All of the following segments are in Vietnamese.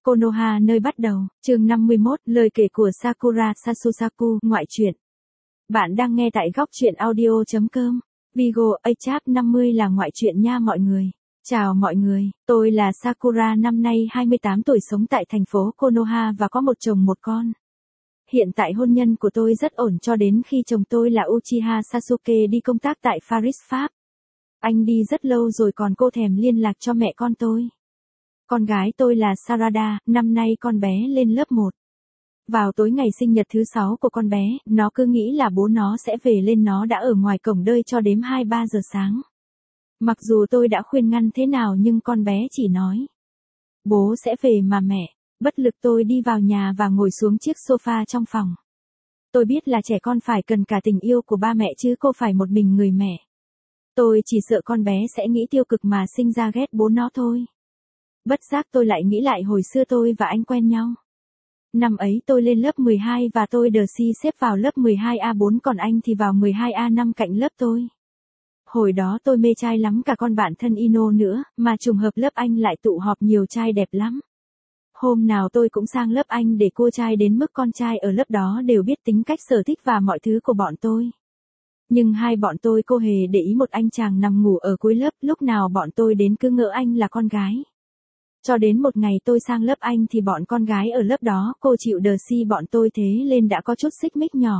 Konoha nơi bắt đầu, chương 51, lời kể của Sakura Sasusaku, ngoại truyện. Bạn đang nghe tại góc truyện audio.com. Vigo Achap 50 là ngoại truyện nha mọi người. Chào mọi người, tôi là Sakura, năm nay 28 tuổi, sống tại thành phố Konoha và có một chồng một con. Hiện tại hôn nhân của tôi rất ổn cho đến khi chồng tôi là Uchiha Sasuke đi công tác tại Paris, Pháp. Anh đi rất lâu rồi còn cô thèm liên lạc cho mẹ con tôi. Con gái tôi là Sarada, năm nay con bé lên lớp 1. Vào tối ngày sinh nhật thứ 6 của con bé, nó cứ nghĩ là bố nó sẽ về nên nó đã ở ngoài cổng đợi cho đến 2-3 giờ sáng. Mặc dù tôi đã khuyên ngăn thế nào nhưng con bé chỉ nói: "Bố sẽ về mà mẹ." Bất lực tôi đi vào nhà và ngồi xuống chiếc sofa trong phòng. Tôi biết là trẻ con phải cần cả tình yêu của ba mẹ chứ cô phải một mình người mẹ. Tôi chỉ sợ con bé sẽ nghĩ tiêu cực mà sinh ra ghét bố nó thôi. Bất giác tôi lại nghĩ lại hồi xưa tôi và anh quen nhau. Năm ấy tôi lên lớp 12 và tôi được xếp vào lớp 12A4 còn anh thì vào 12A5 cạnh lớp tôi. Hồi đó tôi mê trai lắm, cả con bạn thân Ino nữa, mà trùng hợp lớp anh lại tụ họp nhiều trai đẹp lắm. Hôm nào tôi cũng sang lớp anh để cua trai đến mức con trai ở lớp đó đều biết tính cách, sở thích và mọi thứ của bọn tôi. Nhưng hai bọn tôi cô hề để ý một anh chàng nằm ngủ ở cuối lớp, lúc nào bọn tôi đến cứ ngỡ anh là con gái. Cho đến một ngày tôi sang lớp anh thì bọn con gái ở lớp đó cô chịu đờ si bọn tôi, thế lên đã có chút xích mích nhỏ.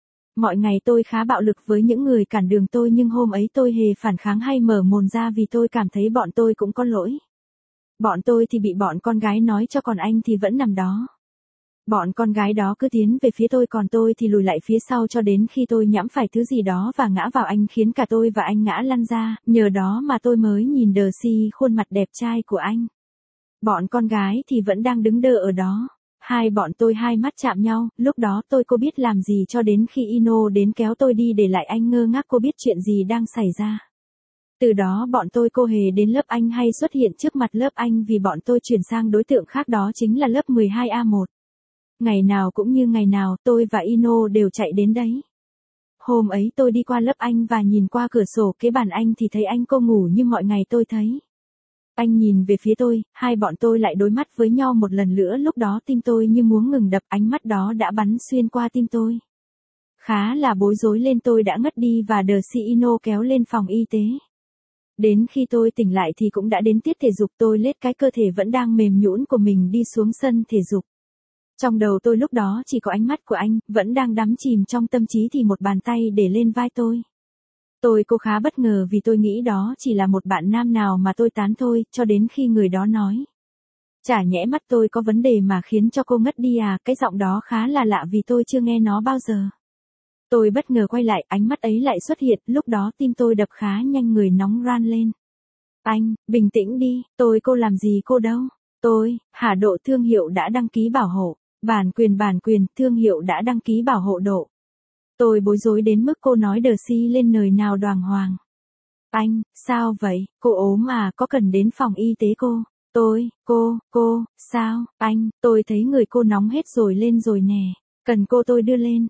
Mọi ngày tôi khá bạo lực với những người cản đường tôi, nhưng hôm ấy tôi hề phản kháng hay mở mồm ra vì tôi cảm thấy bọn tôi cũng có lỗi. Bọn tôi thì bị bọn con gái nói cho, còn anh thì vẫn nằm đó. Bọn con gái đó cứ tiến về phía tôi còn tôi thì lùi lại phía sau cho đến khi tôi nhẫm phải thứ gì đó và ngã vào anh, khiến cả tôi và anh ngã lăn ra, nhờ đó mà tôi mới nhìn đờ si khuôn mặt đẹp trai của anh. Bọn con gái thì vẫn đang đứng đơ ở đó. Hai bọn tôi hai mắt chạm nhau, lúc đó tôi cô biết làm gì cho đến khi Ino đến kéo tôi đi để lại anh ngơ ngác cô biết chuyện gì đang xảy ra. Từ đó bọn tôi cô hề đến lớp anh hay xuất hiện trước mặt lớp anh vì bọn tôi chuyển sang đối tượng khác, đó chính là lớp 12A1. Ngày nào cũng như ngày nào tôi và Ino đều chạy đến đấy. Hôm ấy tôi đi qua lớp anh và nhìn qua cửa sổ kế bàn anh thì thấy anh cô ngủ như mọi ngày tôi thấy. Anh nhìn về phía tôi, hai bọn tôi lại đối mắt với nhau một lần nữa, lúc đó tim tôi như muốn ngừng đập, ánh mắt đó đã bắn xuyên qua tim tôi. Khá là bối rối lên tôi đã ngất đi và đờ si Ino kéo lên phòng y tế. Đến khi tôi tỉnh lại thì cũng đã đến tiết thể dục, tôi lết cái cơ thể vẫn đang mềm nhũn của mình đi xuống sân thể dục. Trong đầu tôi lúc đó chỉ có ánh mắt của anh, vẫn đang đắm chìm trong tâm trí thì một bàn tay để lên vai tôi. Cô khá bất ngờ vì tôi nghĩ đó chỉ là một bạn nam nào mà tôi tán thôi, cho đến khi người đó nói: "Chả nhẽ mắt tôi có vấn đề mà khiến cho cô ngất đi à?" Cái giọng đó khá là lạ vì tôi chưa nghe nó bao giờ. Tôi bất ngờ quay lại, ánh mắt ấy lại xuất hiện, lúc đó tim tôi đập khá nhanh, người nóng ran lên. "Anh, bình tĩnh đi, cô làm gì cô đâu." "Hả độ thương hiệu đã đăng ký bảo hộ, bản quyền, thương hiệu đã đăng ký bảo hộ độ." Tôi bối rối đến mức cô nói đờ si lên lời nào đoàng hoàng: "Anh, sao vậy, cô ốm à, có cần đến phòng y tế cô?" Cô, sao, anh, tôi thấy người cô nóng hết rồi lên rồi nè, cần tôi đưa lên."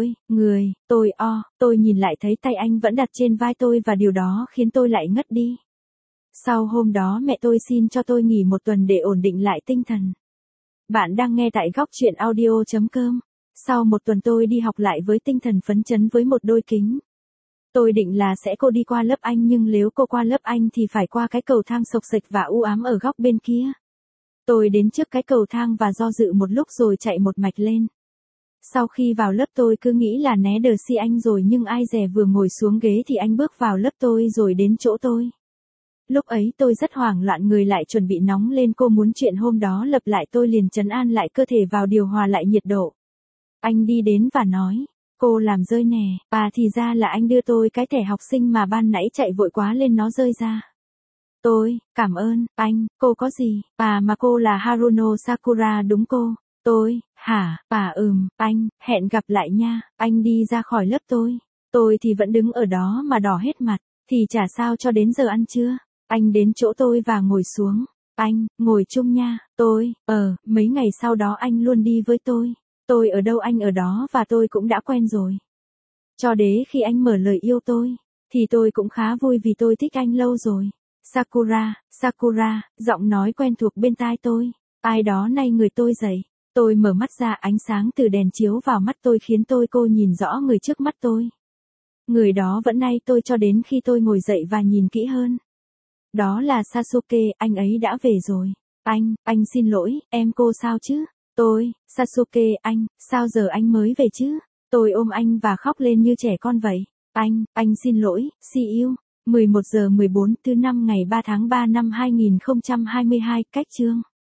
Tôi nhìn lại thấy tay anh vẫn đặt trên vai tôi và điều đó khiến tôi lại ngất đi. Sau hôm đó mẹ tôi xin cho tôi nghỉ 1 tuần để ổn định lại tinh thần. Bạn đang nghe tại góc truyện audio.com. Sau 1 tuần tôi đi học lại với tinh thần phấn chấn với một đôi kính. Tôi định là sẽ đi qua lớp anh, nhưng nếu cô qua lớp anh thì phải qua cái cầu thang xộc xệch và u ám ở góc bên kia. Tôi đến trước cái cầu thang và do dự một lúc rồi chạy một mạch lên. Sau khi vào lớp tôi cứ nghĩ là né đờ si anh rồi, nhưng ai dè vừa ngồi xuống ghế thì anh bước vào lớp tôi rồi đến chỗ tôi. Lúc ấy tôi rất hoảng loạn, người lại chuẩn bị nóng lên, cô muốn chuyện hôm đó lặp lại. Tôi liền trấn an lại cơ thể vào điều hòa lại nhiệt độ. Anh đi đến và nói: "Cô làm rơi nè." Thì ra là anh đưa tôi cái thẻ học sinh mà ban nãy chạy vội quá lên nó rơi ra. "Cảm ơn, anh, cô có gì?" Mà cô là Haruno Sakura đúng cô?" "Hả, anh, hẹn gặp lại nha." Anh đi ra khỏi lớp tôi thì vẫn đứng ở đó mà đỏ hết mặt, thì chả sao cho đến giờ ăn trưa. Anh đến chỗ tôi và ngồi xuống. "Anh, ngồi chung nha." Mấy ngày sau đó anh luôn đi với tôi. Tôi ở đâu anh ở đó và tôi cũng đã quen rồi. Cho đến khi anh mở lời yêu tôi, thì tôi cũng khá vui vì tôi thích anh lâu rồi. Sakura, giọng nói quen thuộc bên tai tôi. Ai đó nay người tôi dậy. Tôi mở mắt ra, ánh sáng từ đèn chiếu vào mắt tôi khiến cô nhìn rõ người trước mắt tôi. Người đó vẫn nay tôi cho đến khi tôi ngồi dậy và nhìn kỹ hơn. Đó là Sasuke, anh ấy đã về rồi. Anh xin lỗi, em cô sao chứ? Sasuke, sao giờ anh mới về chứ? Tôi ôm anh và khóc lên như trẻ con vậy. Anh xin lỗi, see you. 11 giờ 14 thứ 5 ngày 3 tháng 3 năm 2022, cách chương.